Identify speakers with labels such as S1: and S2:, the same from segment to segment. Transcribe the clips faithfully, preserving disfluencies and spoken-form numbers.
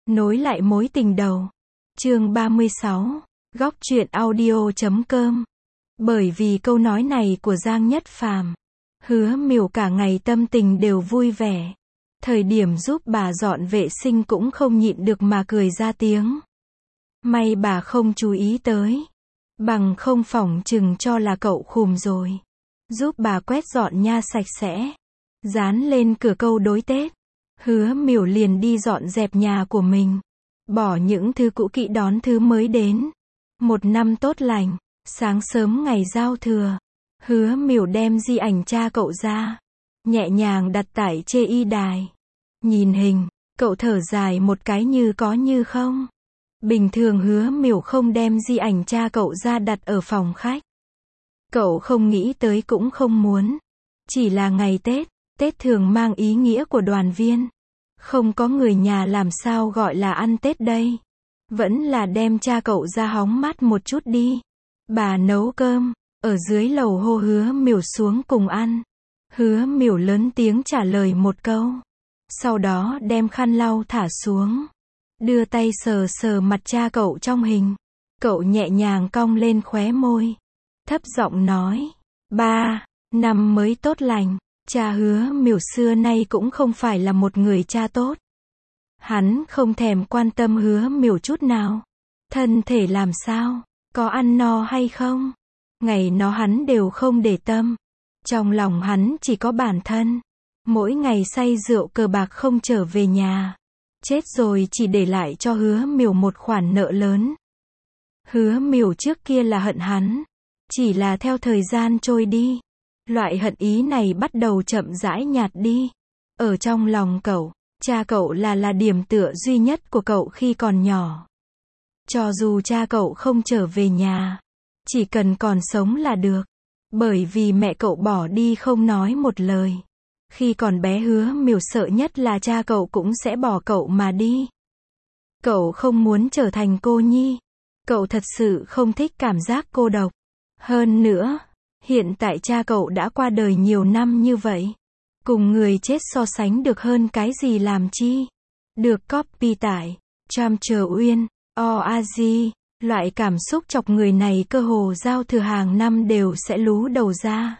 S1: Nối lại mối tình đầu. Chương ba mươi sáu. Góc truyện audio chấm com. Bởi vì câu nói này của Giang Nhất Phàm, Hứa Miểu cả ngày tâm tình đều vui vẻ. Thời điểm giúp bà dọn vệ sinh cũng không nhịn được mà cười ra tiếng. May bà không chú ý tới. Bằng không phỏng chừng cho là cậu khùm rồi. Giúp bà quét dọn nha sạch sẽ. Dán lên cửa câu đối Tết. Hứa Miểu liền đi dọn dẹp nhà của mình. Bỏ những thứ cũ kỹ đón thứ mới đến. Một năm tốt lành. Sáng sớm ngày giao thừa. Hứa Miểu đem di ảnh cha cậu ra. Nhẹ nhàng đặt tại chê y đài. Nhìn hình, cậu thở dài một cái như có như không. Bình thường Hứa Miểu không đem di ảnh cha cậu ra đặt ở phòng khách. Cậu không nghĩ tới cũng không muốn. Chỉ là ngày Tết, Tết thường mang ý nghĩa của đoàn viên. Không có người nhà làm sao gọi là ăn Tết đây. Vẫn là đem cha cậu ra hóng mát một chút đi. Bà nấu cơm, ở dưới lầu hô Hứa Miểu xuống cùng ăn. Hứa Miểu lớn tiếng trả lời một câu. Sau đó đem khăn lau thả xuống. Đưa tay sờ sờ mặt cha cậu trong hình. Cậu nhẹ nhàng cong lên khóe môi. Thấp giọng nói. Ba, năm mới tốt lành. Cha Hứa Miểu xưa nay cũng không phải là một người cha tốt. Hắn không thèm quan tâm Hứa Miểu chút nào. Thân thể làm sao? Có ăn no hay không? Ngày nó hắn đều không để tâm. Trong lòng hắn chỉ có bản thân. Mỗi ngày say rượu cờ bạc không trở về nhà. Chết rồi chỉ để lại cho Hứa Miểu một khoản nợ lớn. Hứa Miểu trước kia là hận hắn. Chỉ là theo thời gian trôi đi. Loại hận ý này bắt đầu chậm rãi nhạt đi. Ở trong lòng cậu, cha cậu là là điểm tựa duy nhất của cậu khi còn nhỏ. Cho dù cha cậu không trở về nhà, chỉ cần còn sống là được. Bởi vì mẹ cậu bỏ đi không nói một lời. Khi còn bé Hứa Miểu sợ nhất là cha cậu cũng sẽ bỏ cậu mà đi. Cậu không muốn trở thành cô nhi. Cậu thật sự không thích cảm giác cô độc. Hơn nữa, hiện tại cha cậu đã qua đời nhiều năm như vậy. Cùng người chết so sánh được hơn cái gì làm chi. Được copy tải, Tram Chờ Uyên, o a gi, loại cảm xúc chọc người này cơ hồ giao thừa hàng năm đều sẽ lú đầu ra.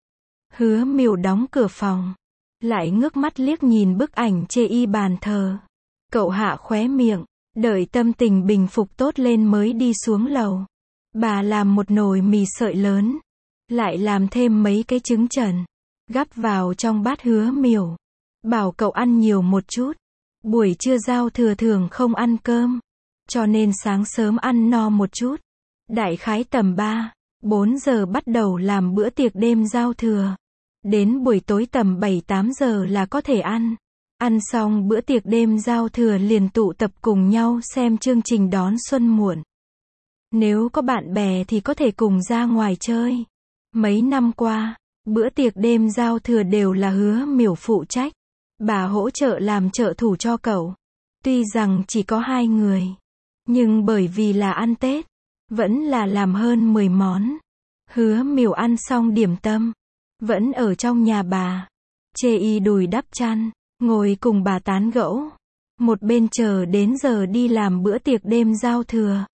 S1: Hứa Miểu đóng cửa phòng. Lại ngước mắt liếc nhìn bức ảnh chê y bàn thờ. Cậu hạ khóe miệng, đợi tâm tình bình phục tốt lên mới đi xuống lầu. Bà làm một nồi mì sợi lớn. Lại làm thêm mấy cái trứng trần. Gắp vào trong bát Hứa Miểu. Bảo cậu ăn nhiều một chút. Buổi trưa giao thừa thường không ăn cơm. Cho nên sáng sớm ăn no một chút. Đại khái tầm ba, bốn giờ bắt đầu làm bữa tiệc đêm giao thừa. Đến buổi tối tầm bảy tám giờ là có thể ăn. Ăn xong bữa tiệc đêm giao thừa liền tụ tập cùng nhau xem chương trình đón xuân muộn. Nếu có bạn bè thì có thể cùng ra ngoài chơi. Mấy năm qua, bữa tiệc đêm giao thừa đều là Hứa Miểu phụ trách. Bà hỗ trợ làm trợ thủ cho cậu. Tuy rằng chỉ có hai người, nhưng bởi vì là ăn Tết, vẫn là làm hơn mười món. Hứa Miểu ăn xong điểm tâm, vẫn ở trong nhà bà. Chê y đùi đắp chăn, ngồi cùng bà tán gẫu. Một bên chờ đến giờ đi làm bữa tiệc đêm giao thừa.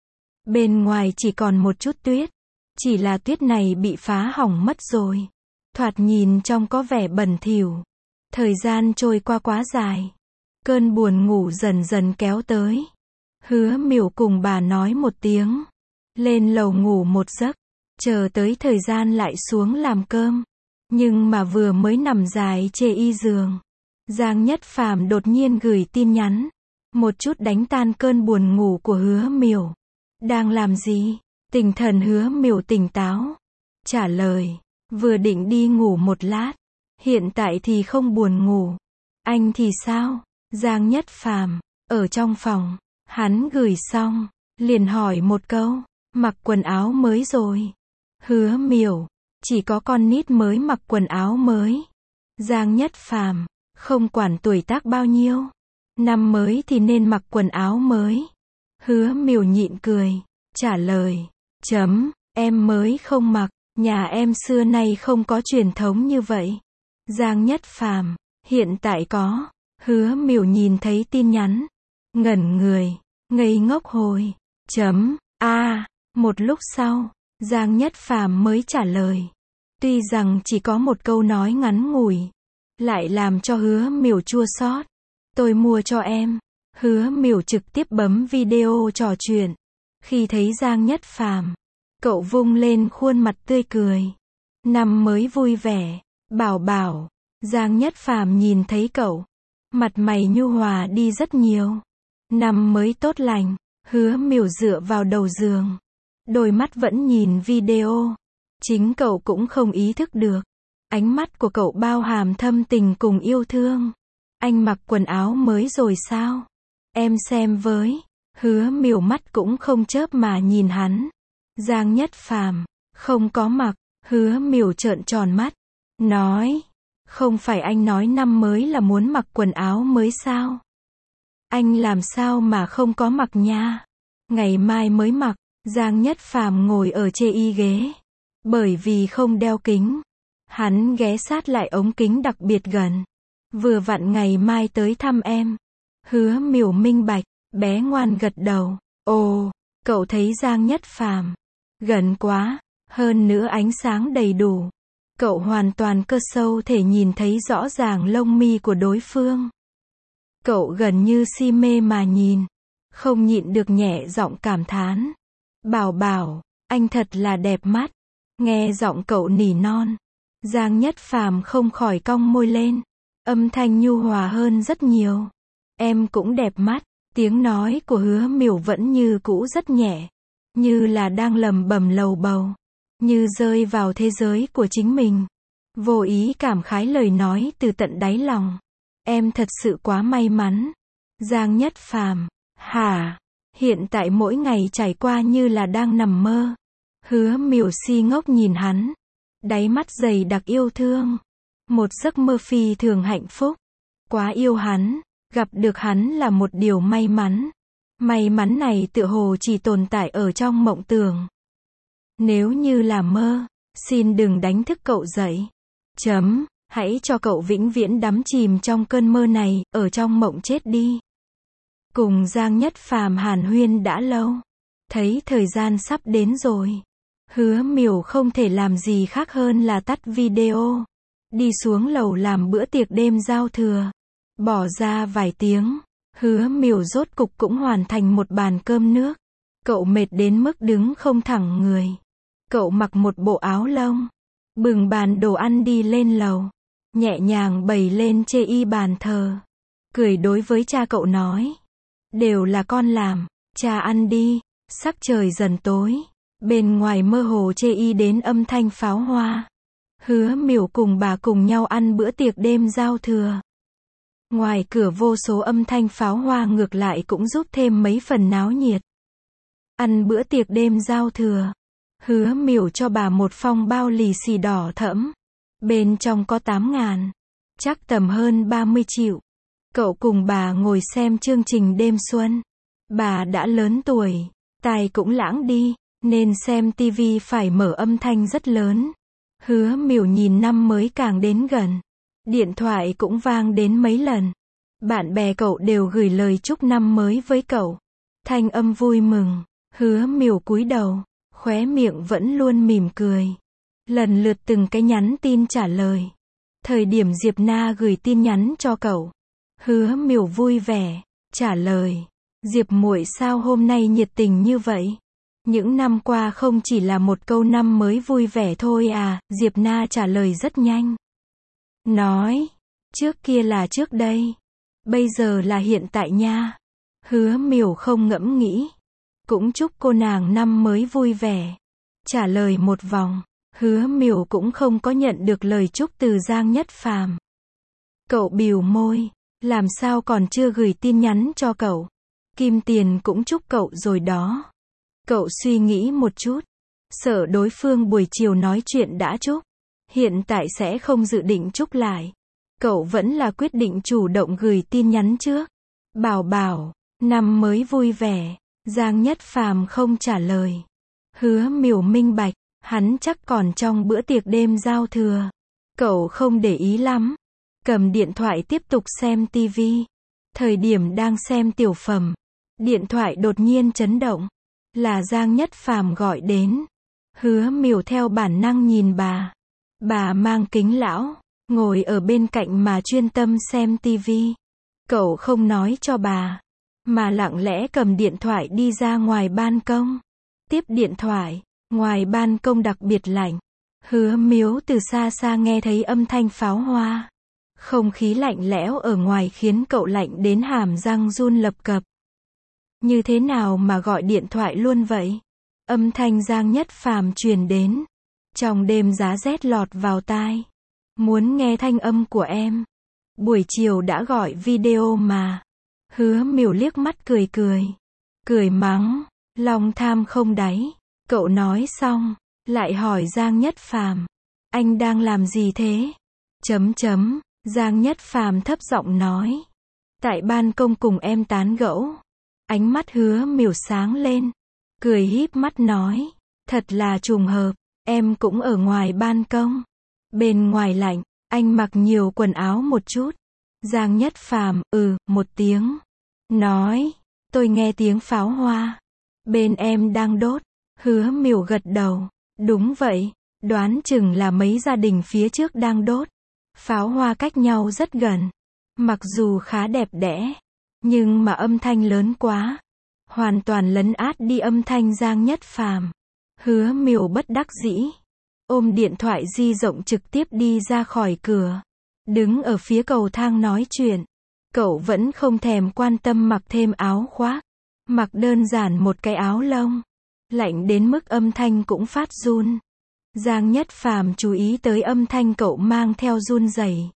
S1: Bên ngoài chỉ còn một chút tuyết. Chỉ là tuyết này bị phá hỏng mất rồi. Thoạt nhìn trông có vẻ bẩn thỉu. Thời gian trôi qua quá dài. Cơn buồn ngủ dần dần kéo tới. Hứa Miểu cùng bà nói một tiếng. Lên lầu ngủ một giấc. Chờ tới thời gian lại xuống làm cơm. Nhưng mà vừa mới nằm dài chê y giường. Giang Nhất Phàm đột nhiên gửi tin nhắn. Một chút đánh tan cơn buồn ngủ của Hứa Miểu. Đang làm gì? Tinh thần Hứa Miểu tỉnh táo. Trả lời. Vừa định đi ngủ một lát. Hiện tại thì không buồn ngủ. Anh thì sao? Giang Nhất Phàm ở trong phòng. Hắn gửi xong. Liền hỏi một câu. Mặc quần áo mới rồi. Hứa Miểu. Chỉ có con nít mới mặc quần áo mới. Giang Nhất Phàm không quản tuổi tác bao nhiêu. Năm mới thì nên mặc quần áo mới. Hứa Miểu nhịn cười. Trả lời. Chấm, em mới không mặc. Nhà em xưa nay không có truyền thống như vậy. Giang Nhất Phàm hiện tại có. Hứa Miểu nhìn thấy tin nhắn. ngẩn người, ngây ngốc hồi. Chấm. A. Một lúc sau, Giang Nhất Phàm mới trả lời. Tuy rằng chỉ có một câu nói ngắn ngủi, lại làm cho Hứa Miểu chua xót. Tôi mua cho em. Hứa Miểu trực tiếp bấm video trò chuyện. Khi thấy Giang Nhất Phàm, cậu vung lên khuôn mặt tươi cười. Năm mới vui vẻ, bảo bảo. Giang Nhất Phàm nhìn thấy cậu, mặt mày nhu hòa đi rất nhiều. Năm mới tốt lành. Hứa Miểu dựa vào đầu giường, đôi mắt vẫn nhìn video. Chính cậu cũng không ý thức được, ánh mắt của cậu bao hàm thâm tình cùng yêu thương. Anh mặc quần áo mới rồi sao? Em xem với. Hứa Miểu mắt cũng không chớp mà nhìn hắn. Giang Nhất Phàm, không có mặc. Hứa Miểu trợn tròn mắt, nói, không phải anh nói năm mới là muốn mặc quần áo mới sao? Anh làm sao mà không có mặc nha? Ngày mai mới mặc. Giang Nhất Phàm ngồi ở chê y ghế. Bởi vì không đeo kính, hắn ghé sát lại ống kính đặc biệt gần. Vừa vặn ngày mai tới thăm em. Hứa Miểu minh bạch, bé ngoan gật đầu. Ồ, cậu thấy Giang Nhất Phàm gần quá, hơn nữa ánh sáng đầy đủ. Cậu hoàn toàn cơ sâu thể nhìn thấy rõ ràng lông mi của đối phương. Cậu gần như si mê mà nhìn, không nhịn được nhẹ giọng cảm thán. Bảo bảo, anh thật là đẹp mắt. Nghe giọng cậu nỉ non, Giang Nhất Phàm không khỏi cong môi lên. Âm thanh nhu hòa hơn rất nhiều. Em cũng đẹp mắt. Tiếng nói của Hứa Miểu vẫn như cũ rất nhẹ, như là đang lẩm bẩm lầu bầu, như rơi vào thế giới của chính mình. Vô ý cảm khái lời nói từ tận đáy lòng. Em thật sự quá may mắn. Giang Nhất Phàm, hả? Hiện tại mỗi ngày trải qua như là đang nằm mơ. Hứa Miểu si ngốc nhìn hắn, đáy mắt dày đặc yêu thương. Một giấc mơ phi thường hạnh phúc. Quá yêu hắn, gặp được hắn là một điều may mắn. May mắn này tựa hồ chỉ tồn tại ở trong mộng tưởng. Nếu như là mơ, xin đừng đánh thức cậu dậy. Chấm. Hãy cho cậu vĩnh viễn đắm chìm trong cơn mơ này, ở trong mộng chết đi. Cùng Giang Nhất Phàm hàn huyên đã lâu, thấy thời gian sắp đến rồi. Hứa Miểu không thể làm gì khác hơn là tắt video, đi xuống lầu làm bữa tiệc đêm giao thừa. Bỏ ra vài tiếng, Hứa Miểu rốt cục cũng hoàn thành một bàn cơm nước. Cậu mệt đến mức đứng không thẳng người. Cậu mặc một bộ áo lông, bừng bàn đồ ăn đi lên lầu, nhẹ nhàng bày lên chê y bàn thờ. Cười đối với cha cậu nói, đều là con làm, cha ăn đi. Sắc trời dần tối, bên ngoài mơ hồ chê y đến âm thanh pháo hoa. Hứa Miểu cùng bà cùng nhau ăn bữa tiệc đêm giao thừa. Ngoài cửa vô số âm thanh pháo hoa ngược lại cũng giúp thêm mấy phần náo nhiệt. Ăn bữa tiệc đêm giao thừa, Hứa Miểu cho bà một phong bao lì xì đỏ thẫm. Bên trong có tám ngàn, chắc tầm hơn ba mươi triệu. Cậu cùng bà ngồi xem chương trình đêm xuân. Bà đã lớn tuổi, tai cũng lãng đi, nên xem tivi phải mở âm thanh rất lớn. Hứa Miểu nhìn năm mới càng đến gần, điện thoại cũng vang đến mấy lần. Bạn bè cậu đều gửi lời chúc năm mới với cậu. Thanh âm vui mừng. Hứa Miểu cúi đầu, khóe miệng vẫn luôn mỉm cười. Lần lượt từng cái nhắn tin trả lời. Thời điểm Diệp Na gửi tin nhắn cho cậu, Hứa Miểu vui vẻ trả lời, Diệp muội sao hôm nay nhiệt tình như vậy? Những năm qua không chỉ là một câu năm mới vui vẻ thôi à? Diệp Na trả lời rất nhanh. Nói, trước kia là trước đây, bây giờ là hiện tại nha. Hứa Miểu không ngẫm nghĩ, cũng chúc cô nàng năm mới vui vẻ. Trả lời một vòng, Hứa Miểu cũng không có nhận được lời chúc từ Giang Nhất Phàm. Cậu bĩu môi, làm sao còn chưa gửi tin nhắn cho cậu? Kim Tiền cũng chúc cậu rồi đó. Cậu suy nghĩ một chút, sợ đối phương buổi chiều nói chuyện đã chúc, hiện tại sẽ không dự định chúc lại. Cậu vẫn là quyết định chủ động gửi tin nhắn trước. Bảo bảo, năm mới vui vẻ. Giang Nhất Phàm không trả lời. Hứa Miểu minh bạch, hắn chắc còn trong bữa tiệc đêm giao thừa. Cậu không để ý lắm, cầm điện thoại tiếp tục xem tivi. Thời điểm đang xem tiểu phẩm, điện thoại đột nhiên chấn động. Là Giang Nhất Phàm gọi đến. Hứa Miểu theo bản năng nhìn bà. Bà mang kính lão, ngồi ở bên cạnh mà chuyên tâm xem tivi. Cậu không nói cho bà, mà lặng lẽ cầm điện thoại đi ra ngoài ban công. Tiếp điện thoại, ngoài ban công đặc biệt lạnh. Hứa Miếu từ xa xa nghe thấy âm thanh pháo hoa. Không khí lạnh lẽo ở ngoài khiến cậu lạnh đến hàm răng run lập cập. Như thế nào mà gọi điện thoại luôn vậy? Âm thanh Giang Nhất Phàm truyền đến. Trong đêm giá rét lọt vào tai. Muốn nghe thanh âm của em. Buổi chiều đã gọi video mà. Hứa Miểu liếc mắt cười cười. Cười mắng, lòng tham không đáy. Cậu nói xong, lại hỏi Giang Nhất Phàm, anh đang làm gì thế? Chấm chấm, Giang Nhất Phàm thấp giọng nói. Tại ban công cùng em tán gẫu. Ánh mắt Hứa Miểu sáng lên. Cười híp mắt nói, thật là trùng hợp, em cũng ở ngoài ban công. Bên ngoài lạnh, anh mặc nhiều quần áo một chút. Giang Nhất Phàm, ừ, một tiếng. Nói, tôi nghe tiếng pháo hoa. Bên em đang đốt. Hứa Miểu gật đầu. Đúng vậy, đoán chừng là mấy gia đình phía trước đang đốt. Pháo hoa cách nhau rất gần. Mặc dù khá đẹp đẽ, nhưng mà âm thanh lớn quá. Hoàn toàn lấn át đi âm thanh Giang Nhất Phàm. Hứa Miểu bất đắc dĩ. Ôm điện thoại di động trực tiếp đi ra khỏi cửa. Đứng ở phía cầu thang nói chuyện. Cậu vẫn không thèm quan tâm mặc thêm áo khoác. Mặc đơn giản một cái áo lông. Lạnh đến mức âm thanh cũng phát run. Giang Nhất Phàm chú ý tới âm thanh cậu mang theo run rẩy.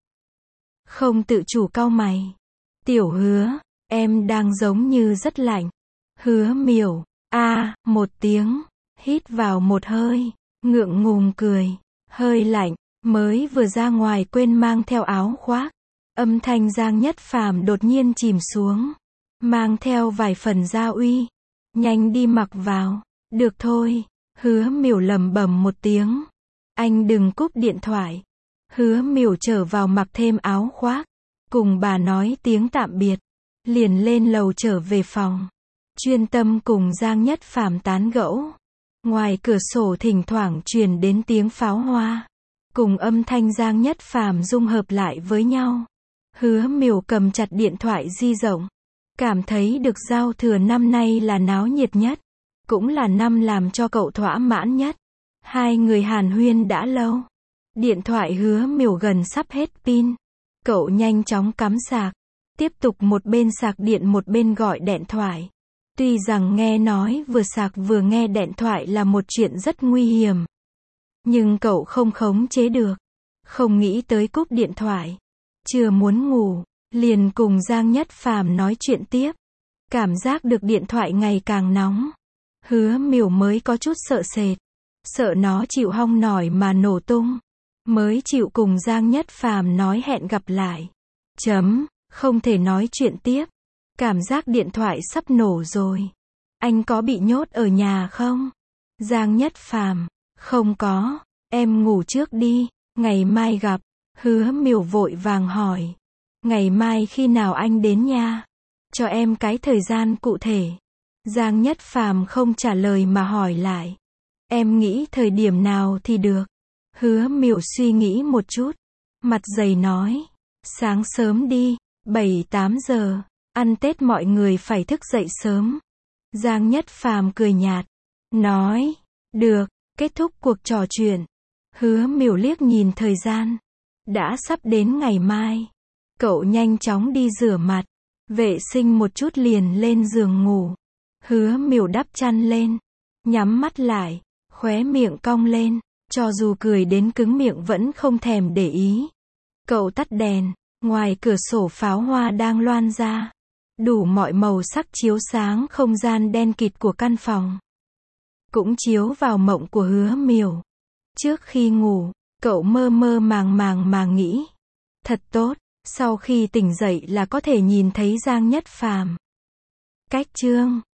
S1: Không tự chủ cau mày. Tiểu Hứa, em đang giống như rất lạnh. Hứa Miểu, a, à, một tiếng. Hít vào một hơi. Ngượng ngùng cười. Hơi lạnh. Mới vừa ra ngoài quên mang theo áo khoác. Âm thanh Giang Nhất Phàm đột nhiên chìm xuống. Mang theo vài phần gia uy. Nhanh đi mặc vào. Được thôi. Hứa Miểu lẩm bẩm một tiếng. Anh đừng cúp điện thoại. Hứa Miểu trở vào mặc thêm áo khoác. Cùng bà nói tiếng tạm biệt. Liền lên lầu trở về phòng. Chuyên tâm cùng Giang Nhất Phàm tán gẫu. Ngoài cửa sổ thỉnh thoảng truyền đến tiếng pháo hoa. Cùng âm thanh Giang Nhất Phàm dung hợp lại với nhau. Hứa Miểu cầm chặt điện thoại di động. Cảm thấy được giao thừa năm nay là náo nhiệt nhất. Cũng là năm làm cho cậu thỏa mãn nhất. Hai người hàn huyên đã lâu. Điện thoại Hứa Miểu gần sắp hết pin. Cậu nhanh chóng cắm sạc. Tiếp tục một bên sạc điện một bên gọi điện thoại. Tuy rằng nghe nói vừa sạc vừa nghe điện thoại là một chuyện rất nguy hiểm. Nhưng cậu không khống chế được. Không nghĩ tới cúp điện thoại. Chưa muốn ngủ, liền cùng Giang Nhất Phàm nói chuyện tiếp. Cảm giác được điện thoại ngày càng nóng. Hứa Miểu mới có chút sợ sệt. Sợ nó chịu hong nổi mà nổ tung. Mới chịu cùng Giang Nhất Phàm nói hẹn gặp lại. Chấm, không thể nói chuyện tiếp. Cảm giác điện thoại sắp nổ rồi. Anh có bị nhốt ở nhà không? Giang Nhất Phàm, không có, em ngủ trước đi, ngày mai gặp. Hứa Miểu vội vàng hỏi. Ngày mai khi nào anh đến nha? Cho em cái thời gian cụ thể. Giang Nhất Phàm không trả lời mà hỏi lại. Em nghĩ thời điểm nào thì được. Hứa Miểu suy nghĩ một chút. Mặt dày nói. Sáng sớm đi, bảy tám giờ. Ăn Tết mọi người phải thức dậy sớm. Giang Nhất Phàm cười nhạt. Nói. Được, kết thúc cuộc trò chuyện. Hứa Miểu liếc nhìn thời gian. Đã sắp đến ngày mai. Cậu nhanh chóng đi rửa mặt. Vệ sinh một chút liền lên giường ngủ. Hứa Miểu đắp chăn lên. Nhắm mắt lại. Khóe miệng cong lên. Cho dù cười đến cứng miệng vẫn không thèm để ý. Cậu tắt đèn. Ngoài cửa sổ pháo hoa đang loan ra. Đủ mọi màu sắc chiếu sáng không gian đen kịt của căn phòng. Cũng chiếu vào mộng của Hứa Miểu. Trước khi ngủ, cậu mơ mơ màng màng mà nghĩ. Thật tốt, sau khi tỉnh dậy là có thể nhìn thấy Giang Nhất Phàm. Cách chương